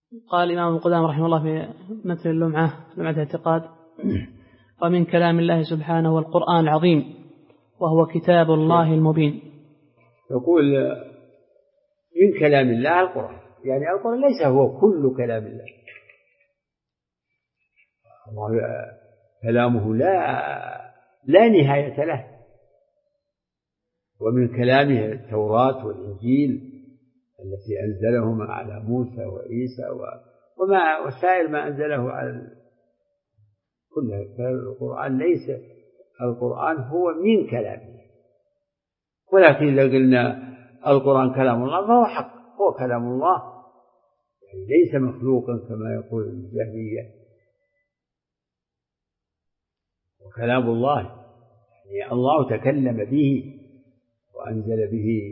قال الإمام ابن قدامة رحمه الله في متن لمعة الاعتقاد: ومن كلام الله سبحانه والقرآن العظيم وهو كتاب الله المبين. يقول من كلام الله القرآن، يعني القرآن ليس هو كل كلام الله. الله كلامه لا نهاية له. ومن كلامه التوراة والإنجيل التي أنزلهما على موسى وعيسى وما وسائر ما أنزله على كلها. فالقرآن ليس القرآن هو من كلامه، ولكن إذا قلنا القرآن كلام الله فهو حق، هو كلام الله، يعني ليس مخلوقا كما يقول الجهمية. وكلام الله يعني الله تكلم به وأنزل به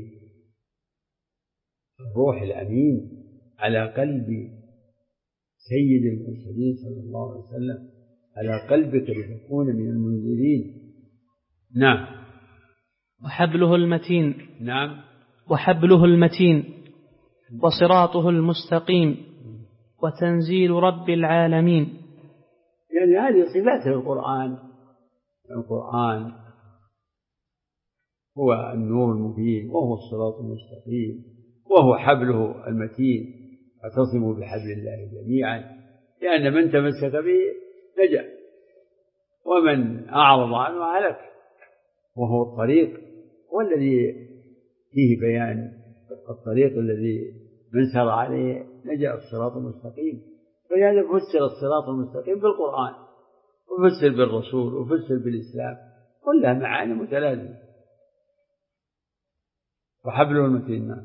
الروح الأمين على قلب سيد المرسلين صلى الله عليه وسلم، على قلبك لتكون من المنذرين. نعم. وحبله المتين. نعم. وحبله المتين وصراطه المستقيم وتنزيل رب العالمين. يعني هذه صفات القرآن. القرآن هو النور المبين، وهو الصراط المستقيم، وهو حبله المتين. اعتصموا بحبل الله جميعا، لأن من تمسك به نجا ومن أعرض عنه هلك. وهو الطريق والذي فيه بيان الطريق الذي من سار عليه نجا، الصراط المستقيم. فلهذا فسر الصراط المستقيم بالقرآن، وفسر بالرسول، وفسر بالإسلام، كلها معاني متلازمة. وحبله المتين.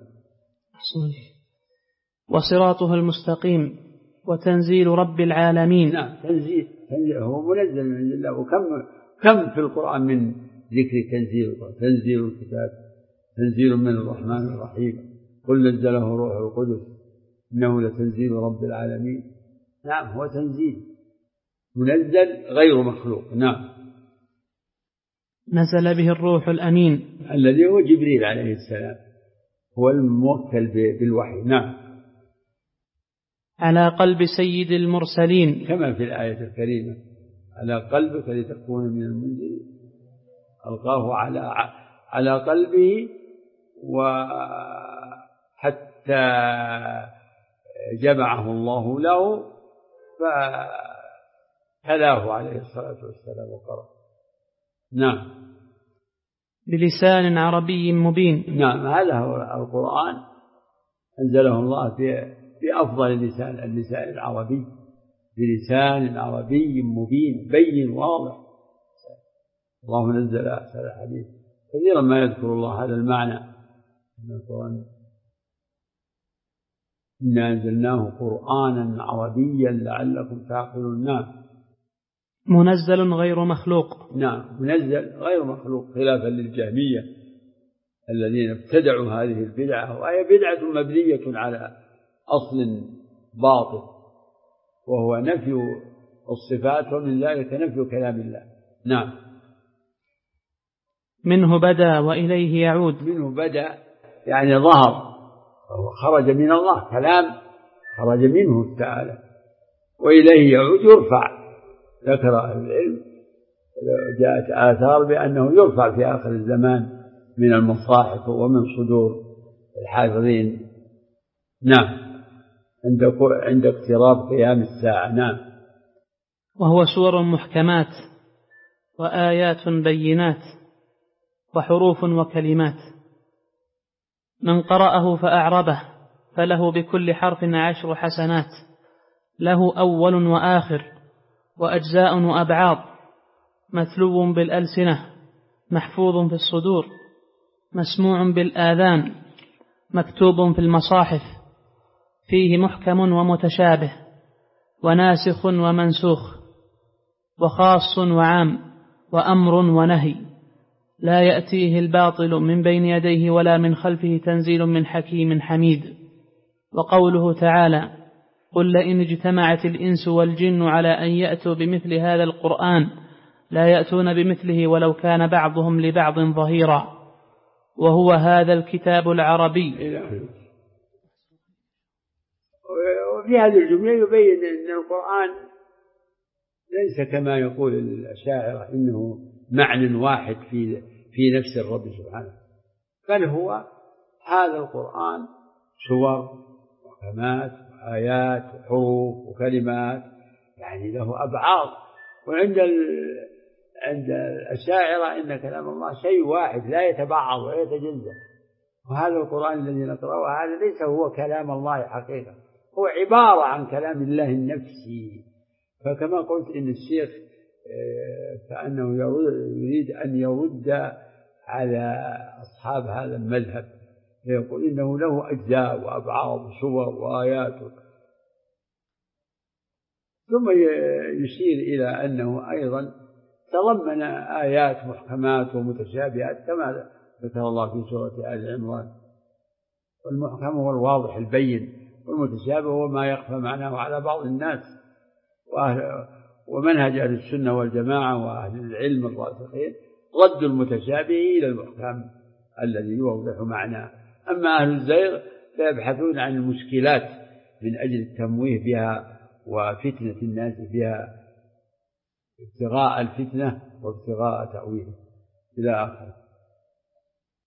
وصراطه المستقيم وتنزيل رب العالمين. نعم. تنزيل هو منزل من عند الله. وكم في القرآن من ذكر تنزيل القرآن. تنزيل الكتاب تنزيل من الرحمن الرحيم، قل نزله روح القدس إنه لتنزيل رب العالمين. نعم، هو تنزيل منزل غير مخلوق. نعم. نزل به الروح الأمين الذي هو جبريل عليه السلام، هو الموكل بالوحي. نعم. على قلب سيد المرسلين، كما في الآية الكريمة: على قلبك لتكون من المنذرين. ألقاه على قلبه وحتى جمعه الله له فتلاه عليه الصلاة والسلام وقرأ. نعم. بلسان عربي مبين. نعم، هذا هو القرآن، أنزله الله بأفضل اللسان العربي، بلسان عربي مبين بين واضح. الله نزل أحسن الحديث. كثيرا ما يذكر الله هذا المعنى من القرآن: إنا أنزلناه قرآنا عربيا لعلكم تعقلون. نعم. منزل غير مخلوق. نعم، منزل غير مخلوق، خلافا للجهمية الذين ابتدعوا هذه البدعة، وهي بدعة مبنية على أصل باطل، وهو نفي الصفات، ومن ذلك نفي كلام الله. نعم. منه بدأ وإليه يعود. منه بدأ يعني ظهر، وهو خرج من الله، كلام خرج منه تعالى، وإليه يعود يرفع. ذكر أهل العلم جاءت آثار بأنه يرفع في آخر الزمان من المصاحف ومن صدور الحافظين. نعم. عند اقتراب قيام الساعة. نعم. وهو سور محكمات وآيات بينات وحروف وكلمات. من قرأه فأعربه فله بكل حرف 10 حسنات، له أول وآخر وأجزاء وأبعاض، متلو بالألسنة، محفوظ في الصدور، مسموع بالآذان، مكتوب في المصاحف، فيه محكم ومتشابه، وناسخ ومنسوخ، وخاص وعام، وأمر ونهي، لا يأتيه الباطل من بين يديه ولا من خلفه، تنزيل من حكيم حميد. وقوله تعالى: قل لئن اجتمعت الإنس والجن على أن يأتوا بمثل هذا القرآن لا يأتون بمثله ولو كان بعضهم لبعض ظهيرا. وهو هذا الكتاب العربي. وفي هذه الجملة يبين أن القرآن ليس كما يقول الأشاعرة إنه معنى واحد في نفس الرب سبحانه، بل هو هذا القرآن سور وكلمات وآيات وحروف وكلمات، يعني له أبعاض. وعند عند الأشاعرة إن كلام الله شيء واحد لا يتبعض ولا يتجزأ، وهذا القرآن الذي نقرأه هذا ليس هو كلام الله حقيقة، هو عبارة عن كلام الله النفسي. فكما قلت إن الشيخ كأنه يريد أن يرد على أصحاب هذا المذهب، فيقول إنه له أجزاء وأبعاض وصور وآيات، ثم يشير إلى أنه أيضا تضمن آيات محكمات ومتشابهات كما ذكر الله في سورة آل عمران. والمحكم هو الواضح البين، والمتشابه هو ما يخفى معناه على بعض الناس. ومنهج أهل السنة والجماعة وأهل العلم الراسخين رد المتشابه إلى المحكم الذي يوضح معناه. أما أهل الزيغ فيبحثون عن المشكلات من أجل التمويه بها وفتنة الناس بها، ابتغاء الفتنة وابتغاء تأويله إلى آخره.